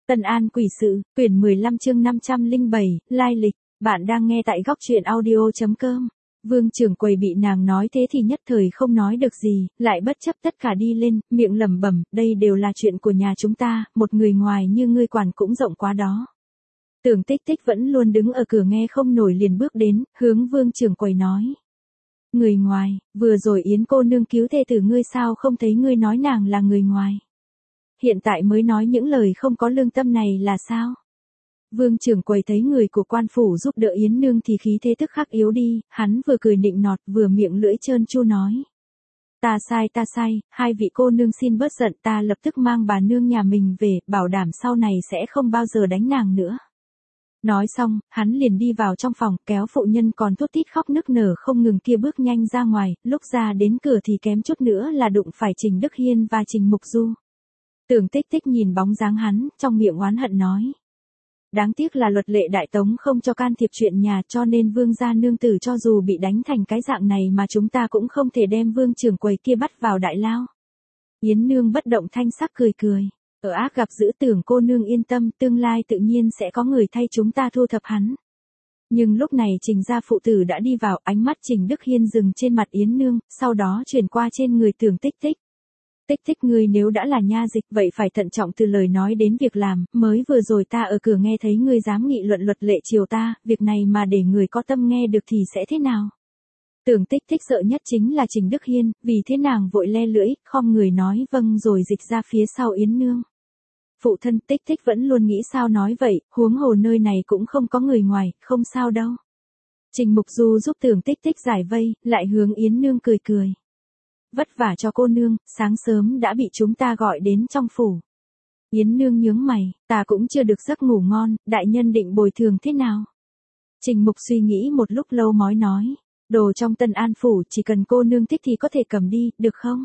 Tân An Quỷ Sự, quyển 15 chương 507, lai lịch, bạn đang nghe tại góc truyện audio.com. Vương trưởng quầy bị nàng nói thế thì nhất thời không nói được gì, lại bất chấp tất cả đi lên, miệng lẩm bẩm, đây đều là chuyện của nhà chúng ta, một người ngoài như ngươi quản cũng rộng quá đó. Tưởng Tích Tích vẫn luôn đứng ở cửa nghe không nổi liền bước đến, hướng Vương trưởng quầy nói. Người ngoài, vừa rồi Yến cô nương cứu thê tử ngươi sao không thấy ngươi nói nàng là người ngoài. Hiện tại mới nói những lời không có lương tâm này là sao? Vương trưởng quầy thấy người của quan phủ giúp đỡ Yến nương thì khí thế tức khắc yếu đi, hắn vừa cười nịnh nọt vừa miệng lưỡi trơn tru nói. Ta sai, hai vị cô nương xin bớt giận, ta lập tức mang bà nương nhà mình về, bảo đảm sau này sẽ không bao giờ đánh nàng nữa. Nói xong, hắn liền đi vào trong phòng, kéo phụ nhân còn thút thít khóc nức nở không ngừng kia bước nhanh ra ngoài, lúc ra đến cửa thì kém chút nữa là đụng phải Trình Đức Hiên và Trình Mục Du. Tưởng Tích Tích nhìn bóng dáng hắn, trong miệng oán hận nói. Đáng tiếc là luật lệ Đại Tống không cho can thiệp chuyện nhà, cho nên vương gia nương tử cho dù bị đánh thành cái dạng này mà chúng ta cũng không thể đem vương trưởng quầy kia bắt vào đại lao. Yến nương bất động thanh sắc cười cười. Ở ác gặp dữ, Tưởng cô nương yên tâm, tương lai tự nhiên sẽ có người thay chúng ta thu thập hắn. Nhưng lúc này Trình gia phụ tử đã đi vào, ánh mắt Trình Đức Hiên dừng trên mặt Yến nương, sau đó chuyển qua trên người Tưởng Tích Tích. Tích Tích, ngươi nếu đã là nha dịch vậy phải thận trọng từ lời nói đến việc làm, mới vừa rồi ta ở cửa nghe thấy ngươi dám nghị luận luật lệ triều ta, việc này mà để người có tâm nghe được thì sẽ thế nào? Tưởng Tích Tích sợ nhất chính là Trình Đức Hiên, vì thế nàng vội le lưỡi, khom người nói vâng rồi dịch ra phía sau Yến nương. Phụ thân, Tích Tích vẫn luôn nghĩ sao nói vậy, huống hồ nơi này cũng không có người ngoài, không sao đâu. Trình Mục Du giúp Tưởng Tích Tích giải vây, lại hướng Yến nương cười cười. Vất vả cho cô nương, sáng sớm đã bị chúng ta gọi đến trong phủ. Yến nương nhướng mày, ta cũng chưa được giấc ngủ ngon, đại nhân định bồi thường thế nào? Trình Mục suy nghĩ một lúc lâu mới nói, đồ trong Tân An phủ chỉ cần cô nương thích thì có thể cầm đi, được không?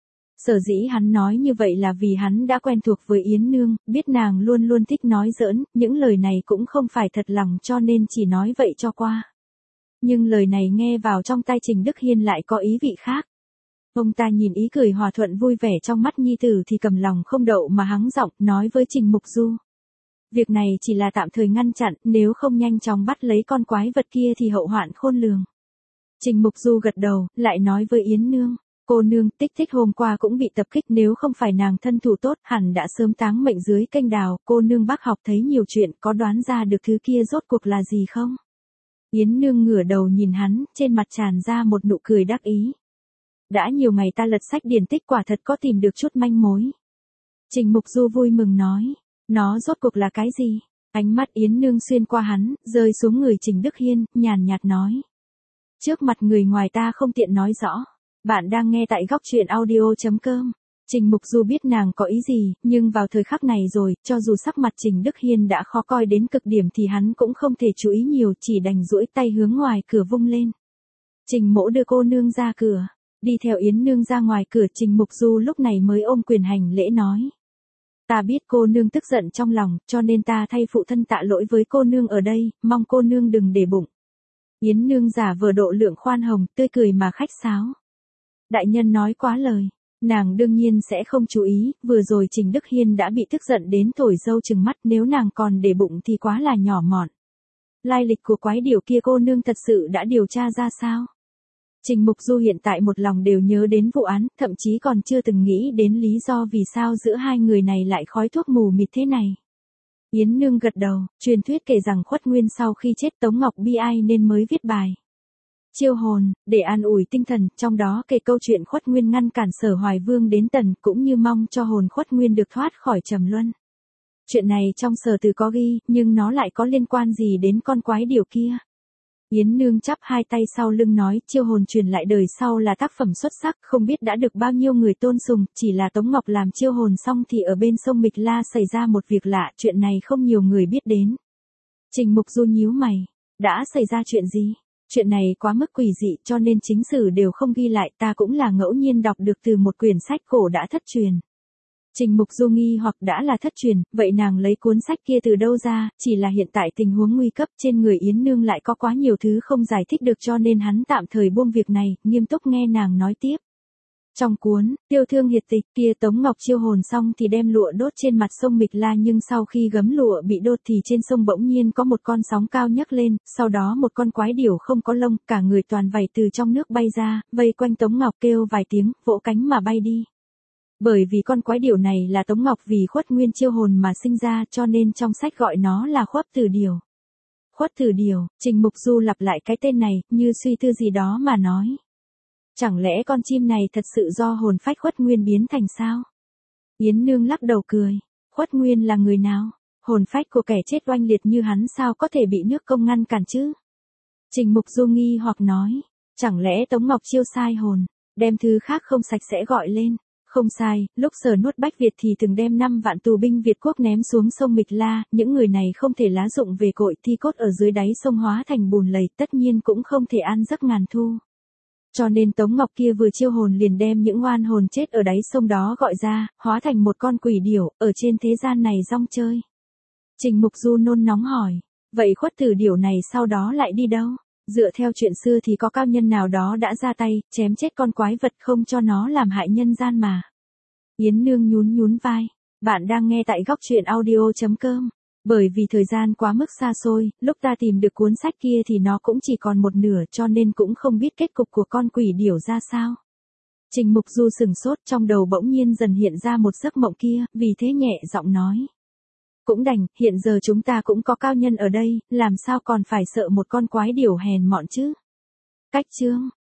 Sở dĩ hắn nói như vậy là vì hắn đã quen thuộc với Yến nương, biết nàng luôn luôn thích nói giỡn, những lời này cũng không phải thật lòng cho nên chỉ nói vậy cho qua. Nhưng lời này nghe vào trong tai Trình Đức Hiên lại có ý vị khác. Ông ta nhìn ý cười hòa thuận vui vẻ trong mắt nhi tử thì cầm lòng không đậu mà hắng giọng nói với Trình Mục Du. Việc này chỉ là tạm thời ngăn chặn, nếu không nhanh chóng bắt lấy con quái vật kia thì hậu hoạn khôn lường. Trình Mục Du gật đầu, lại nói với Yến nương. Cô nương, Tích Tích hôm qua cũng bị tập kích, nếu không phải nàng thân thủ tốt hẳn đã sớm táng mệnh dưới kênh đào, cô nương bác học thấy nhiều chuyện, có đoán ra được thứ kia rốt cuộc là gì không? Yến nương ngửa đầu nhìn hắn, trên mặt tràn ra một nụ cười đắc ý. Đã nhiều ngày ta lật sách điển tích quả thật có tìm được chút manh mối. Trình Mục Du vui mừng nói, nó rốt cuộc là cái gì? Ánh mắt Yến nương xuyên qua hắn, rơi xuống người Trình Đức Hiên, nhàn nhạt nói. Trước mặt người ngoài ta không tiện nói rõ. Bạn đang nghe tại góc truyện audio.com. Trình Mục Du biết nàng có ý gì, nhưng vào thời khắc này rồi, cho dù sắc mặt Trình Đức Hiên đã khó coi đến cực điểm thì hắn cũng không thể chú ý nhiều, chỉ đành duỗi tay hướng ngoài cửa vung lên. Trình mỗ đưa cô nương ra cửa. Đi theo Yến nương ra ngoài cửa, Trình Mục Du lúc này mới ôm quyền hành lễ nói. Ta biết cô nương tức giận trong lòng, cho nên ta thay phụ thân tạ lỗi với cô nương ở đây, mong cô nương đừng để bụng. Yến nương giả vờ độ lượng khoan hồng, tươi cười mà khách sáo. Đại nhân nói quá lời, nàng đương nhiên sẽ không chú ý, vừa rồi Trình Đức Hiên đã bị tức giận đến thổi dâu trừng mắt, nếu nàng còn để bụng thì quá là nhỏ mọn. Lai lịch của quái điểu kia cô nương thật sự đã điều tra ra sao? Trình Mục Du hiện tại một lòng đều nhớ đến vụ án, thậm chí còn chưa từng nghĩ đến lý do vì sao giữa hai người này lại khói thuốc mù mịt thế này. Yến nương gật đầu, truyền thuyết kể rằng Khuất Nguyên sau khi chết Tống Ngọc bi ai nên mới viết bài chiêu hồn, để an ủi tinh thần, trong đó kể câu chuyện Khuất Nguyên ngăn cản Sở Hoài Vương đến Tần, cũng như mong cho hồn Khuất Nguyên được thoát khỏi trầm luân. Chuyện này trong sở từ có ghi, nhưng nó lại có liên quan gì đến con quái điểu kia? Yến nương chắp hai tay sau lưng nói, chiêu hồn truyền lại đời sau là tác phẩm xuất sắc, không biết đã được bao nhiêu người tôn sùng, chỉ là Tống Ngọc làm chiêu hồn xong thì ở bên sông Mịch La xảy ra một việc lạ, chuyện này không nhiều người biết đến. Trình Mục Du nhíu mày, đã xảy ra chuyện gì? Chuyện này quá mức quỷ dị cho nên chính sử đều không ghi lại, ta cũng là ngẫu nhiên đọc được từ một quyển sách cổ đã thất truyền. Trình Mục Du nghi hoặc đã là thất truyền, vậy nàng lấy cuốn sách kia từ đâu ra, chỉ là hiện tại tình huống nguy cấp trên người Yến nương lại có quá nhiều thứ không giải thích được cho nên hắn tạm thời buông việc này, nghiêm túc nghe nàng nói tiếp. Trong cuốn, Tiêu Thương Hiệt Tịch kia Tống Ngọc chiêu hồn xong thì đem lụa đốt trên mặt sông Mịch La, nhưng sau khi gấm lụa bị đốt thì trên sông bỗng nhiên có một con sóng cao nhấc lên, sau đó một con quái điểu không có lông, cả người toàn vảy từ trong nước bay ra, vây quanh Tống Ngọc kêu vài tiếng, vỗ cánh mà bay đi. Bởi vì con quái điểu này là Tống Ngọc vì Khuất Nguyên chiêu hồn mà sinh ra, cho nên trong sách gọi nó là Khuất Tử Điểu. Khuất Tử Điểu, Trình Mục Du lặp lại cái tên này, như suy tư gì đó mà nói. Chẳng lẽ con chim này thật sự do hồn phách Khuất Nguyên biến thành sao? Yến Nương lắc đầu cười. Khuất Nguyên là người nào? Hồn phách của kẻ chết oanh liệt như hắn sao có thể bị nước công ngăn cản chứ? Trình Mục Du nghi hoặc nói. Chẳng lẽ Tống Ngọc chiêu sai hồn, đem thứ khác không sạch sẽ gọi lên? Không sai, lúc Sở Nuốt Bách Việt thì từng đem 5 vạn tù binh Việt quốc ném xuống sông Mịch La, những người này không thể lá dụng về cội, thi cốt ở dưới đáy sông hóa thành bùn lầy, tất nhiên cũng không thể an giấc ngàn thu. Cho nên Tống Ngọc kia vừa chiêu hồn liền đem những oan hồn chết ở đáy sông đó gọi ra, hóa thành một con quỷ điểu, ở trên thế gian này rong chơi. Trình Mục Du nôn nóng hỏi, vậy Khuất Tử Điểu này sau đó lại đi đâu? Dựa theo chuyện xưa thì có cao nhân nào đó đã ra tay, chém chết con quái vật không cho nó làm hại nhân gian mà. Yến Nương nhún vai, bạn đang nghe tại góc truyện audio.com. Bởi vì thời gian quá mức xa xôi, lúc ta tìm được cuốn sách kia thì nó cũng chỉ còn một nửa, cho nên cũng không biết kết cục của con quỷ điểu ra sao. Trình Mục Du sừng sốt, trong đầu bỗng nhiên dần hiện ra một giấc mộng kia, vì thế nhẹ giọng nói. Cũng đành, hiện giờ chúng ta cũng có cao nhân ở đây, làm sao còn phải sợ một con quái điểu hèn mọn chứ. Cách chương